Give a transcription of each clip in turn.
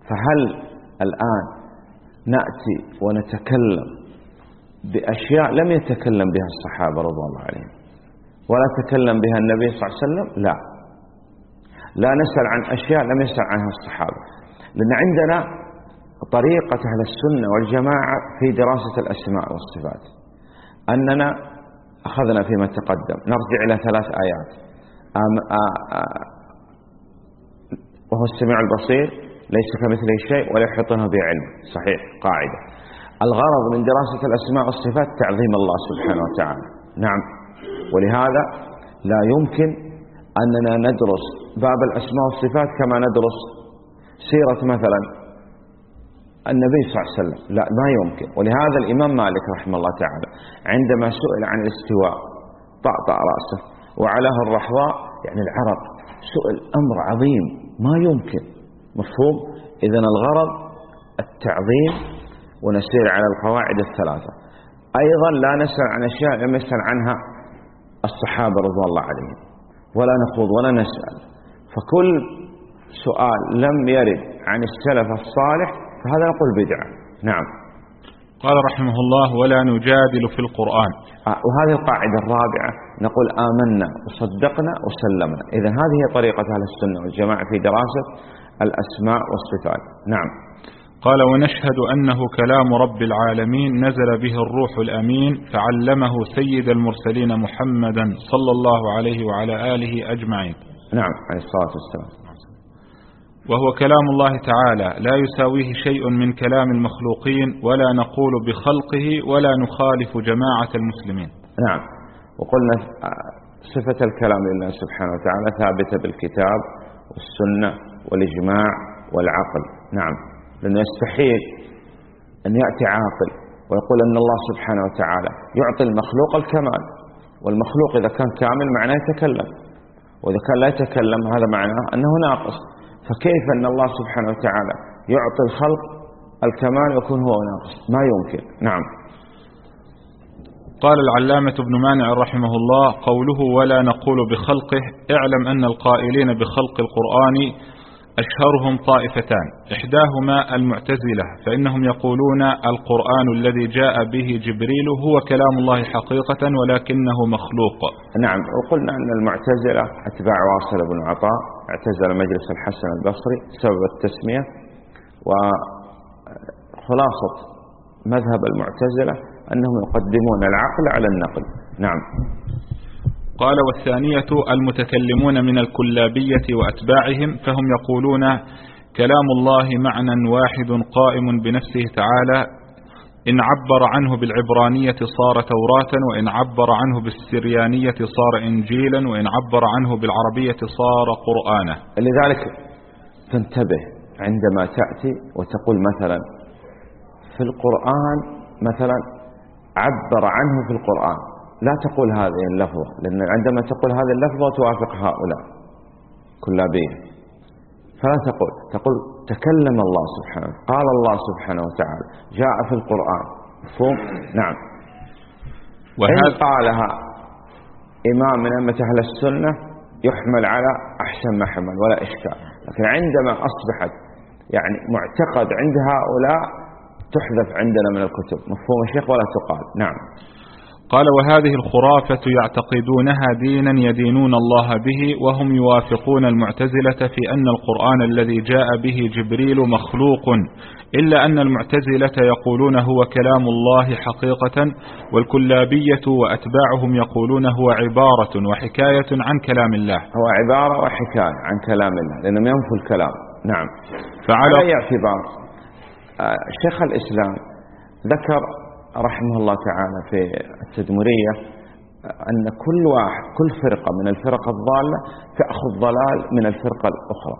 فهل الآن نأتي ونتكلم بأشياء لم يتكلم بها الصحابة رضوان الله عليهم ولا تكلم بها النبي صلى الله عليه وسلم؟ لا نسأل عن أشياء لم يسأل عنها الصحابة، لأن عندنا طريقة أهل السنة والجماعة في دراسة الأسماء والصفات أننا أخذنا فيما تقدم نرجع إلى 3 آيات، وهو السميع البصير ليس كمثله شيء ولا يحيطونه بعلم، صحيح قاعدة. الغرض من دراسة الأسماء والصفات تعظيم الله سبحانه وتعالى، نعم. ولهذا لا يمكن أننا ندرس باب الأسماء والصفات كما ندرس سيرة مثلا النبي صلى الله عليه وسلم، لا ما يمكن. ولهذا الإمام مالك رحمه الله تعالى عندما سئل عن الاستواء طأطأ رأسه وعلاه الرحضاء، يعني العرق، سئل أمر عظيم ما يمكن، مفهوم؟ إذن الغرض التعظيم ونسير على القواعد ال3. أيضا لا نسأل عن أشياء لم يسأل عنها الصحابة رضوان الله عليهم، ولا نخوض ولا نسأل. فكل سؤال لم يرد عن السلف الصالح فهذا نقول بدعة، نعم. قال رحمه الله: ولا نجادل في القرآن. وهذه القاعدة الرابعة، نقول آمنا وصدقنا وسلمنا. إذن هذه هي طريقة أهل السنة والجماعة في دراسة الأسماء والصفات، نعم. قال: ونشهد أنه كلام رب العالمين نزل به الروح الأمين فعلمه سيد المرسلين محمدا صلى الله عليه وعلى آله أجمعين. نعم عليه الصلاة والسلام. وهو كلام الله تعالى لا يساويه شيء من كلام المخلوقين، ولا نقول بخلقه ولا نخالف جماعة المسلمين. نعم. وقلنا صفة الكلام لله سبحانه وتعالى ثابتة بالكتاب والسنة والإجماع والعقل، نعم. لأنه يستحيل أن يأتي عاقل ويقول أن الله سبحانه وتعالى يعطي المخلوق الكمال، والمخلوق إذا كان كامل معناه يتكلم، وإذا كان لا يتكلم هذا معناه أنه ناقص. فكيف أن الله سبحانه وتعالى يعطي الخلق الكمال ويكون هو ناقص؟ ما يمكن، نعم. قال العلامة ابن مانع رحمه الله: قوله ولا نقول بخلقه، اعلم أن القائلين بخلق القرآن أشهرهم طائفتان، إحداهما المعتزلة، فإنهم يقولون القرآن الذي جاء به جبريل هو كلام الله حقيقة ولكنه مخلوق. نعم. وقلنا أن المعتزلة أتباع واصل بن عطاء اعتزل مجلس الحسن البصري سبب التسمية، وخلاصة مذهب المعتزلة أنهم يقدمون العقل على النقل، نعم. قال: والثانية المتكلمون من الكلابية وأتباعهم، فهم يقولون كلام الله معنى واحد قائم بنفسه تعالى، إن عبر عنه بالعبرانية صار توراة، وإن عبر عنه بالسريانية صار إنجيلا، وإن عبر عنه بالعربية صار قرآنا. لذلك تنتبه عندما تأتي وتقول مثلا في القرآن مثلا عبر عنه في القرآن، لا تقول هذه اللفظة، لأن عندما تقول هذه اللفظة توافق هؤلاء كلابية، فلا تقول تكلم الله سبحانه، قال الله سبحانه وتعالى، جاء في القرآن، مفهوم؟ نعم. وإن قالها إمام من أئمة أهل السنة يحمل على أحسن ما حمل ولا إشكال، لكن عندما أصبحت يعني معتقد عند هؤلاء تحذف عندنا من الكتب، مفهوم يا شيخ، ولا تقال، نعم. قال: وهذه الخرافة يعتقدونها دينا يدينون الله به، وهم يوافقون المعتزلة في أن القرآن الذي جاء به جبريل مخلوق، إلا أن المعتزلة يقولون هو كلام الله حقيقة، والكلابية وأتباعهم يقولون هو عبارة وحكاية عن كلام الله. هو عبارة وحكاية عن كلام الله، لأنهم ينفوا الكلام، نعم. فعلى أي اعتبار شيخ الإسلام ذكر رحمه الله تعالى في التدمرية أن كل فرقة من الفرق الضالة تأخذ ضلال من الفرقة الأخرى،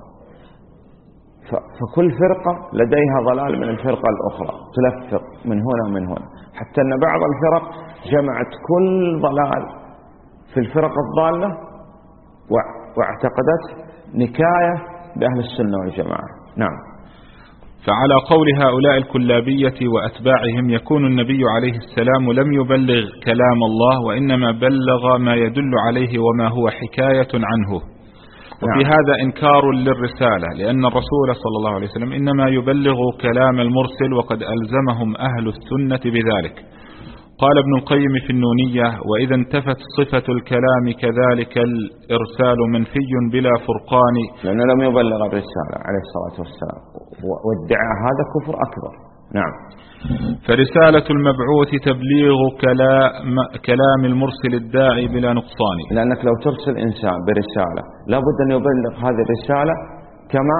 فكل فرقة لديها ضلال من الفرقة الأخرى، تلفق من هنا ومن هنا، حتى أن بعض الفرق جمعت كل ضلال في الفرق الضالة واعتقدت نكاية بأهل السنة والجماعة، نعم. فعلى قول هؤلاء الكلابية وأتباعهم يكون النبي عليه السلام لم يبلغ كلام الله، وإنما بلغ ما يدل عليه وما هو حكاية عنه. وفي هذا إنكار للرسالة، لأن الرسول صلى الله عليه وسلم إنما يبلغ كلام المرسل، وقد ألزمهم أهل السنة بذلك. قال ابن القيم في النونية: وإذا انتفت صفة الكلام كذلك الإرسال منفي بلا فرقان، لأنه لم يبلغ الرسالة عليه الصلاة والسلام، وادعى هذا كفر أكبر. نعم. فرسالة المبعوث تبليغ كلام المرسل الداعي بلا نقصان، لأنك لو ترسل إنسان برسالة لابد أن يبلغ هذه الرسالة كما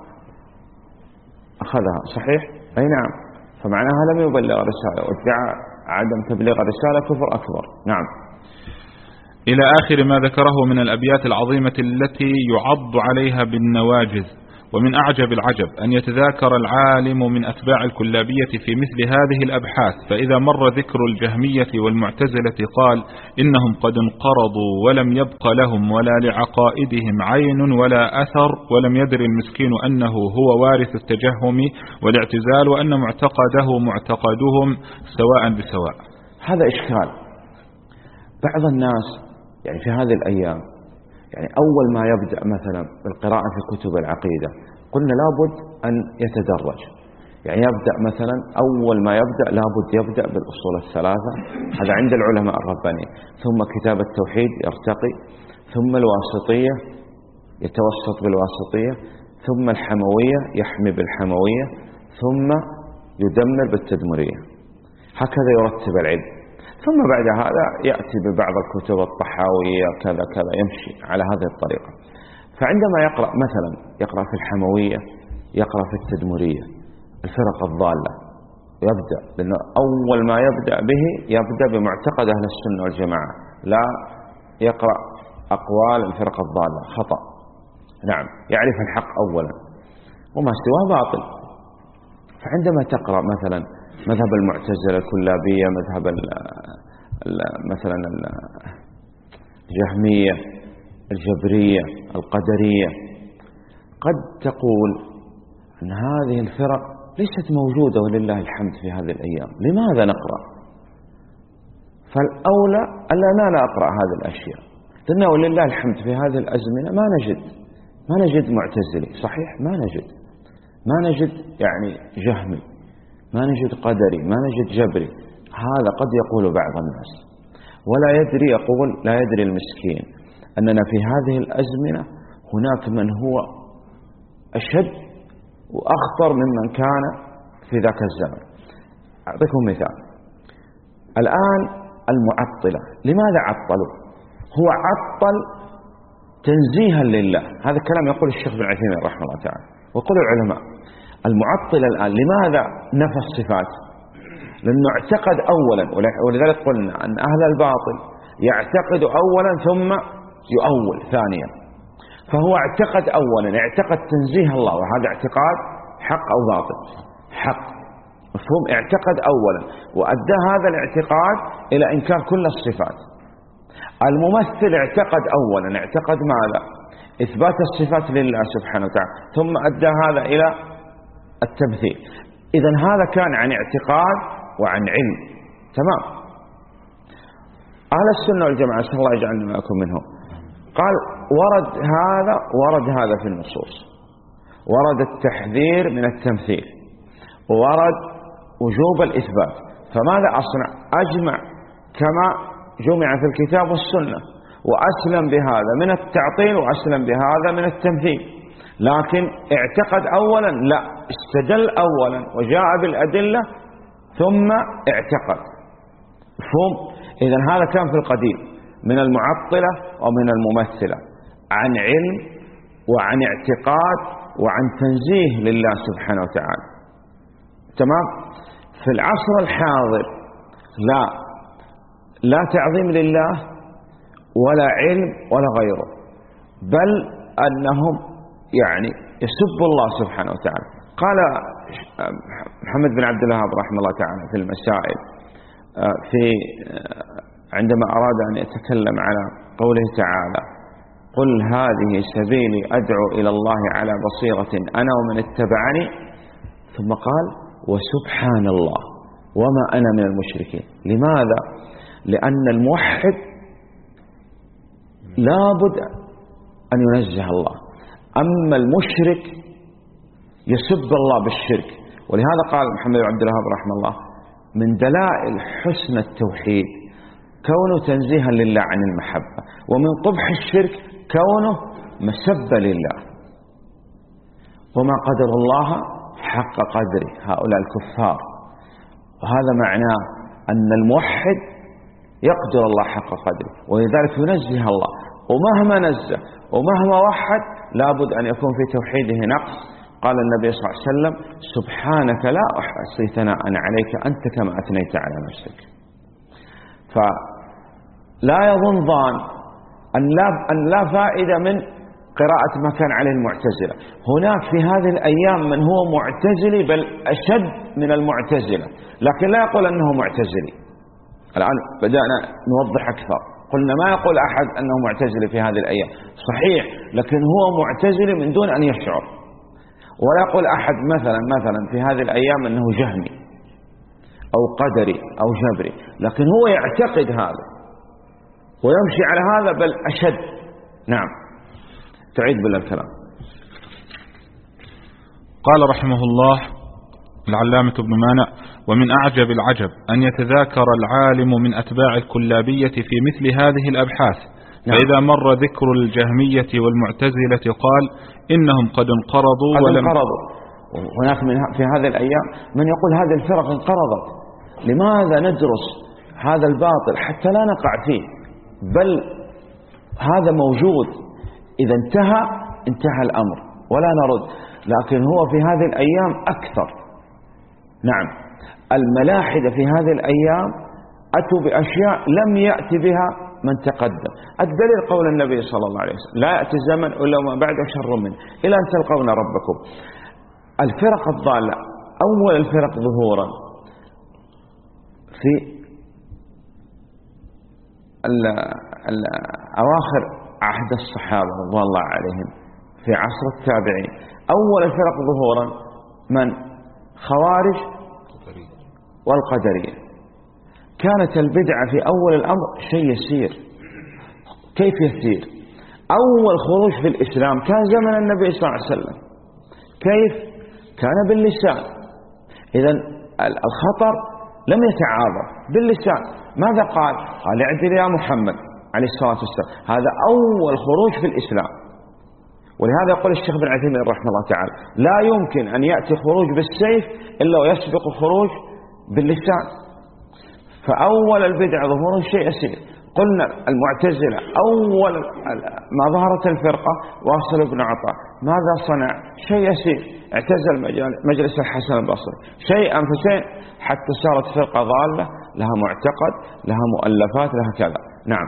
أخذها، صحيح؟ أي نعم. فمعناها لم يبلغ الرسالة، وادعى عدم تبليغ الرسالة كفر أكبر. نعم. إلى آخر ما ذكره من الأبيات العظيمة التي يعض عليها بالنواجذ. ومن أعجب العجب أن يتذاكر العالم من أتباع الكلابية في مثل هذه الأبحاث، فإذا مر ذكر الجهمية والمعتزلة قال: إنهم قد انقرضوا ولم يبق لهم ولا لعقائدهم عين ولا أثر، ولم يدر المسكين أنه هو وارث التجهم والاعتزال، وأن معتقده معتقدهم سواء بسواء. هذا إشكال. بعض الناس يعني في هذه الأيام يعني أول ما يبدأ مثلا بالقراءة في كتب العقيدة قلنا لابد أن يتدرج. يعني يبدأ مثلا أول ما يبدأ لابد يبدأ بالأصول الثلاثة، هذا عند العلماء الربانيين، ثم كتاب التوحيد يرتقي، ثم الواسطية يتوسط بالواسطية، ثم الحموية يحمي بالحموية، ثم يدمر بالتدمرية. هكذا يرتب العلم. ثم بعد هذا يأتي ببعض الكتب الطحاوية كذا كذا، يمشي على هذه الطريقة. فعندما يقرأ مثلا يقرأ في الحموية، يقرأ في التدمرية، الفرق الضالة، يبدأ، لأنه أول ما يبدأ به يبدأ بمعتقد أهل السنة والجماعة، لا يقرأ أقوال الفرق الضالة، خطأ. نعم، يعرف الحق أولا وما سواه باطل. فعندما تقرأ مثلا مذهب المعتزلة الكلابية، مذهب مثلا الجهمية، الجبرية، القدرية، قد تقول أن هذه الفرق ليست موجودة ولله الحمد في هذه الأيام، لماذا نقرأ؟ فالأولى ألا لا أقرأ هذه الأشياء، لأنه ولله الحمد في هذه الأزمنة ما نجد معتزلي، صحيح؟ ما نجد يعني جهمي، ما نجد قدري، ما نجد جبري. هذا قد يقول بعض الناس ولا يدري، يقول لا يدري المسكين أننا في هذه الأزمنة هناك من هو أشد وأخطر ممن كان في ذاك الزمن. أعطيكم مثال. الآن المعطلة لماذا عطلوا؟ هو عطل تنزيها لله، هذا الكلام يقول الشيخ بن عثيمين رحمه الله تعالى، ويقول العلماء. المعطلة الآن لماذا نفى الصفات؟ لأنه اعتقد أولا، ولذلك قلنا أن أهل الباطل يعتقد أولا ثم يؤول ثانيا. فهو اعتقد أولا، اعتقد تنزيه الله، وهذا اعتقاد حق أو باطل؟ حق، مفهوم؟ اعتقد أولا وأدى هذا الاعتقاد إلى إنكار كل الصفات. الممثل اعتقد أولا، اعتقد ماذا؟ إثبات الصفات لله سبحانه وتعالى، ثم أدى هذا إلى التمثيل. إذن هذا كان عن اعتقاد وعن علم، تمام. أهل السنة والجماعة نسأل الله يجعلنا معكم منهم، قال ورد هذا في النصوص، ورد التحذير من التمثيل، ورد وجوب الإثبات. فماذا أصنع؟ أجمع كما جمع في الكتاب والسنة، وأسلم بهذا من التعطيل وأسلم بهذا من التمثيل. لكن اعتقد أولا؟ لا، استدل أولا وجاء بالأدلة ثم اعتقد، مفهوم؟ إذن هذا كان في القديم من المعطلة ومن الممثلة، عن علم وعن اعتقاد وعن تنزيه لله سبحانه وتعالى، تمام. في العصر الحاضر لا تعظيم لله ولا علم ولا غيره، بل أنهم يعني يسب الله سبحانه وتعالى. قال محمد بن عبد الوهاب رحمه الله تعالى في المسائل، عندما أراد أن يتكلم على قوله تعالى: قل هذه سبيلي أدعو إلى الله على بصيرة أنا ومن اتبعني، ثم قال: وسبحان الله وما أنا من المشركين. لماذا؟ لأن الموحد لابد أن ينزه الله. أما المشرك يسب الله بالشرك. ولهذا قال محمد بن عبد الوهاب رحمه الله: من دلائل حسن التوحيد كونه تنزيها لله عن المحبة، ومن قبح الشرك كونه مسبة لله. وما قدر الله حق قدره هؤلاء الكفار. وهذا معناه أن الموحد يقدر الله حق قدره، ولذلك ينزه الله، ومهما نزه ومهما وحد لابد أن يكون في توحيده نقص. قال النبي صلى الله عليه وسلم: سبحانك لا أحصي ثناء عليك أنت كما أثنيت على نفسك. فلا يظن ظان أن لا فائدة من قراءة ما كان عليه المعتزلة. هناك في هذه الأيام من هو معتزلي بل أشد من المعتزلة، لكن لا يقول أنه معتزلي. الآن بدأنا نوضح أكثر. قلنا ما يقول أحد أنه معتزلي في هذه الأيام، صحيح، لكن هو معتزلي من دون أن يشعر. ولا يقول أحد مثلا في هذه الأيام أنه جهمي أو قدري أو جبري، لكن هو يعتقد هذا ويمشي على هذا بل أشد. نعم، تعيد بالله الكلام. قال رحمه الله العلامة ابن مانع: ومن أعجب العجب أن يتذاكر العالم من أتباع الكلابية في مثل هذه الأبحاث، فإذا مر ذكر الجهمية والمعتزلة قال: إنهم قد انقرضوا هناك في هذه الأيام من يقول هذه الفرق انقرضت. لماذا ندرس هذا الباطل حتى لا نقع فيه؟ بل هذا موجود، إذا انتهى الأمر ولا نرد. لكن هو في هذه الأيام أكثر. نعم، الملاحدة في هذه الأيام أتوا بأشياء لم يأتي بها من تقدم. الدليل قول النبي صلى الله عليه وسلم: لا يأتي الزمن إلا ما بعد شر منه إلى أن تلقون ربكم. الفرق الضالة أول الفرق ظهورا في أواخر عهد الصحابة رضوان الله عليهم، في عصر التابعين. أول الفرق ظهورا من؟ خوارج والقدرية. كانت البدعة في أول الأمر شيء يسير. كيف يسير؟ أول خروج في الإسلام كان زمن النبي صلى الله عليه وسلم. كيف؟ كان باللسان. إذن الخطر لم يتعاظم باللسان. ماذا قال؟ قال: اعدل يا محمد عليه الصلاة والسلام. هذا أول خروج في الإسلام. ولهذا يقول الشيخ بن عثيمين رحمه الله تعالى: لا يمكن أن يأتي خروج بالسيف إلا ويسبق خروج باللسان. فأول البدع ظهور شيء يسير. قلنا المعتزلة أول ما ظهرت الفرقة واصل بن عطاء ماذا صنع؟ شيء يسير، اعتزل مجلس الحسن البصري شيئا فشيء حتى صارت فرقة ضالة لها معتقد، لها مؤلفات، لها كذا. نعم.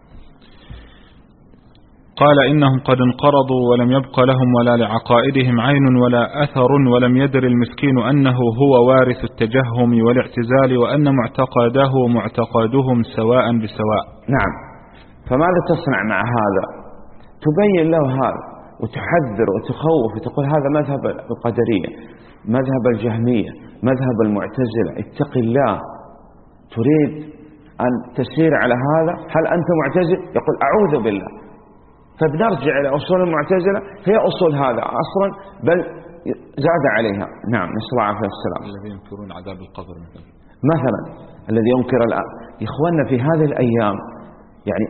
قال: إنهم قد انقرضوا ولم يبق لهم ولا لعقائدهم عين ولا أثر، ولم يدر المسكين أنه هو وارث التجهم والاعتزال، وأن معتقده ومعتقدهم سواء بسواء. نعم. فماذا تصنع مع هذا؟ تبين له هذا وتحذر وتخوف وتقول هذا مذهب القدرية، مذهب الجهمية، مذهب المعتزلة، اتق الله. تريد أن تسير على هذا؟ هل أنت معتزل؟ يقول أعوذ بالله. فبنرجع إلى أصول المعتزلة، هي أصول هذا أصلا بل زاد عليها. نعم، نسأل الله عليه السلام. الذي ينكرون عذاب القبر مثلا الذي ينكر الآن. إخواننا في هذه الأيام يعني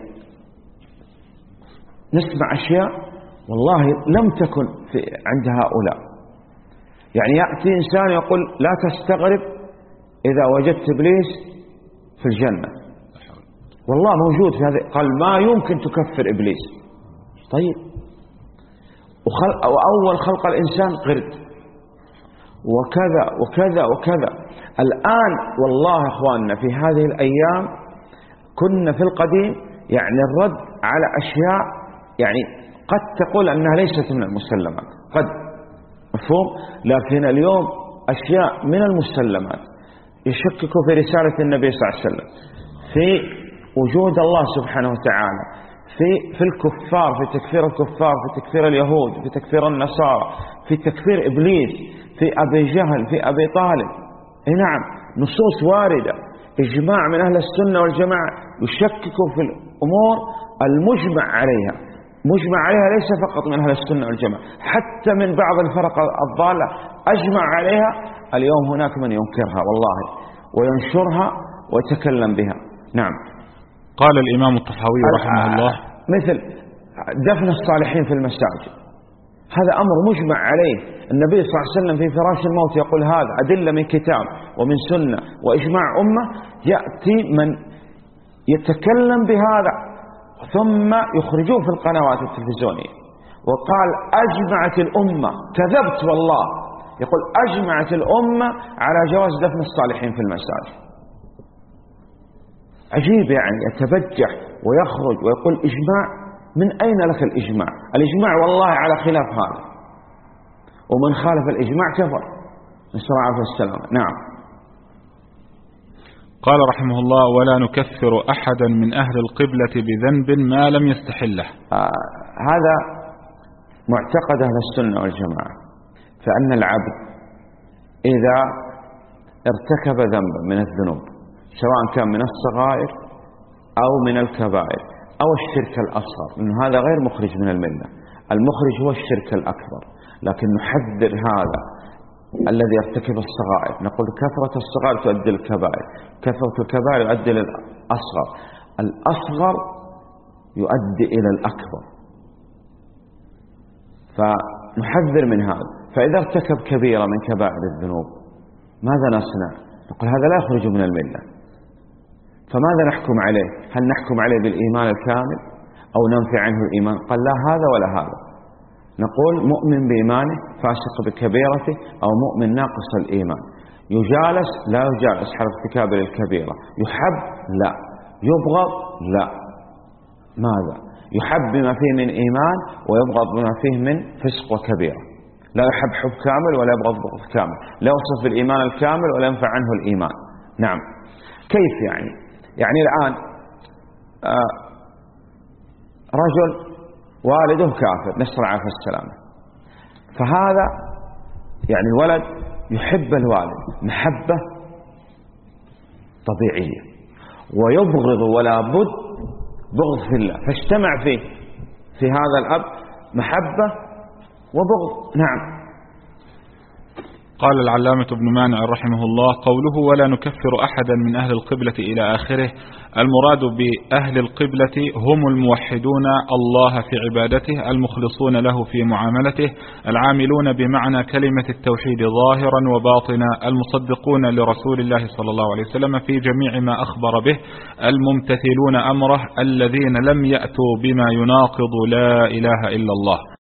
نسمع أشياء والله لم تكن عند هؤلاء. يعني يأتي إنسان يقول لا تستغرب إذا وجدت إبليس في الجنة. والله موجود في هذا. قال ما يمكن تكفر إبليس. طيب، وأول خلق الإنسان قرد وكذا وكذا وكذا. الآن والله أخواننا في هذه الأيام كنا في القديم يعني الرد على أشياء يعني قد تقول أنها ليست من المسلمات، قد مفهوم، لكن اليوم أشياء من المسلمات. يشككوا في رسالة النبي صلى الله عليه وسلم، في وجود الله سبحانه وتعالى، في الكفار، في تكفير الكفار، في تكفير اليهود، في تكفير النصارى، في تكفير إبليس، في أبي جهل، في أبي طالب. نعم، نصوص واردة، إجماع من أهل السنة والجماعة يشككوا في الأمور المجمع عليها. مجمع عليها ليس فقط من أهل السنة والجماعة، حتى من بعض الفرق الضالة أجمع عليها. اليوم هناك من ينكرها والله وينشرها ويتكلم بها. نعم. قال الإمام الطحاوي رحمه الله مثل دفن الصالحين في المساجد، هذا أمر مجمع عليه. النبي صلى الله عليه وسلم في فراش الموت يقول هذا أدلة من كتاب ومن سنة وإجماع أمة. يأتي من يتكلم بهذا ثم يخرجوه في القنوات التلفزيونية وقال أجمعت الأمة، كذبت والله، يقول أجمعت الأمة على جواز دفن الصالحين في المساجد. عجيب يعني، يتبجح ويخرج ويقول إجماع. من أين لك الإجماع؟ الإجماع والله على خلاف هذا، ومن خالف الإجماع كفر، نسأل الله العافية والسلامة. نعم. قال رحمه الله ولا نكفر أحدا من أهل القبلة بذنب ما لم يستحله. هذا معتقد أهل السنة والجماعة، فأن العبد إذا ارتكب ذنبا من الذنوب سواء كان من الصغائر أو من الكبائر أو الشرك الأصغر، لأن هذا غير مخرج من الملة، المخرج هو الشرك الأكبر، لكن نحذر هذا الذي يرتكب الصغائر، نقول كثرة الصغائر تؤدي للكبائر، كثرة الكبائر يؤدي للأصغر، الأصغر يؤدي إلى الأكبر، فنحذر من هذا. فإذا ارتكب كبيرة من كبائر الذنوب ماذا نصنع؟ نقول هذا لا يخرج من الملة، فماذا نحكم عليه؟ هل نحكم عليه بالإيمان الكامل أو ننفي عنه الإيمان؟ قال لا هذا ولا هذا، نقول مؤمن بإيمانه فاسق بكبيرته أو مؤمن ناقص الإيمان، يجالس لا يجالس حال ارتكاب الكبيرة، يحب لا، يبغض لا. ماذا؟ يحب بما فيه من إيمان ويبغض بما فيه من فسق وكبيرة، لا يحب حب كامل ولا يبغض بغض كامل، لا يوصف بالإيمان الكامل ولا ينفع عنه الإيمان. نعم. كيف يعني الآن رجل والده كافر، نسأل العافية والسلامة، فهذا يعني الولد يحب الوالد محبة طبيعية ويبغض ولا بد بغض في الله، فاجتمع فيه في هذا الأب محبة وبغض. نعم. قال العلامة ابن مانع رحمه الله قوله ولا نكفر أحدا من أهل القبلة إلى آخره، المراد بأهل القبلة هم الموحدون الله في عبادته، المخلصون له في معاملته، العاملون بمعنى كلمة التوحيد ظاهرا وباطنا، المصدقون لرسول الله صلى الله عليه وسلم في جميع ما أخبر به، الممتثلون أمره، الذين لم يأتوا بما يناقض لا إله إلا الله.